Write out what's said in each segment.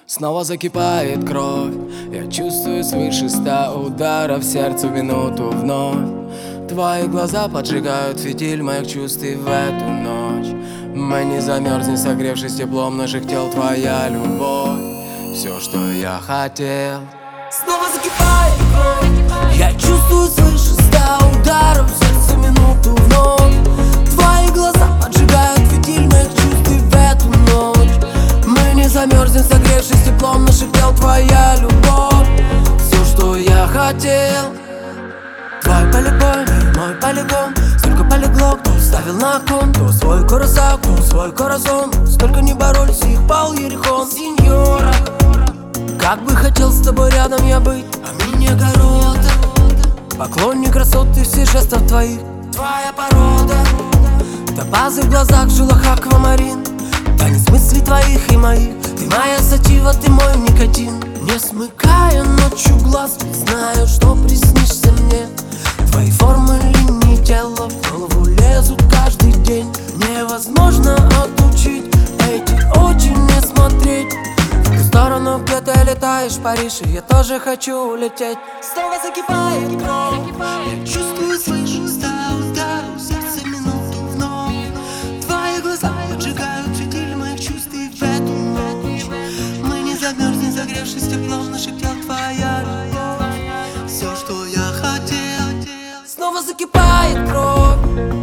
Снова закипает кровь, я чувствую свыше 100 ударов в сердце в минуту вновь. Твои глаза поджигают фитиль моих чувств и в эту ночь мы не замерзнем, согревшись теплом наших тел. Твоя любовь, все, что я хотел. Снова закипает кровь, я чувствую свыше 100 ударов в сердце в минуту вновь. Твои глаза поджигают фитиль моих чувств и в эту ночь мы не замерзнем, согревшись теплом наших тел. Твоя любовь, все, что я хотел. Твой полигон, мой полигон. Столько полегло, кто ставил на кон, кто свой курасак, кто свой коразон. Столько не боролись, их пал Ерихон. Сеньора, как бы хотел с тобой рядом я быть, а мне города. Поклонник красоты всех жестов твоих, твоя порода. Топазы в глазах, в жилах аквамарин, танец мыслей твоих и моих. Ты моя сатива, ты мой никотин. Не смыкая ночью глаз, знаю, что приснишься мне. Твои формы линии тела в голову лезут каждый день. Невозможно отучить эти очи не смотреть в ту сторону, где ты летаешь, в Париж, и я тоже хочу улететь. Снова закипает кровь, я чувствую, слышу 100 ударов в сердце минуту вновь. Твои глаза поджигают фитиль моих чувств и в эту ночь мы не замерзнем, согревшись теплом наших тел. Твоя любовь, все, что я хотел. Снова закипает кровь,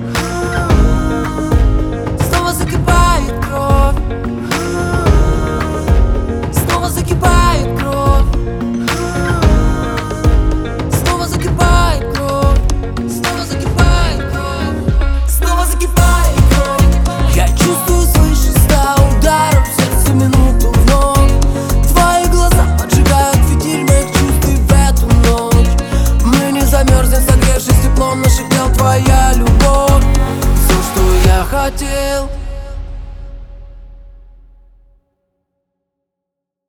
снова закипает кровь, снова закипает кровь, снова закипает кровь, снова закипает кровь, снова закипает кровь. Я чувствую свыше 100 ударов в сердце минуту вновь. Твои глаза поджигают фитиль моих чувств и в эту ночь мы не замерзнем, согревшись теплом наших тел. Твоя любовь, все, что я хотел.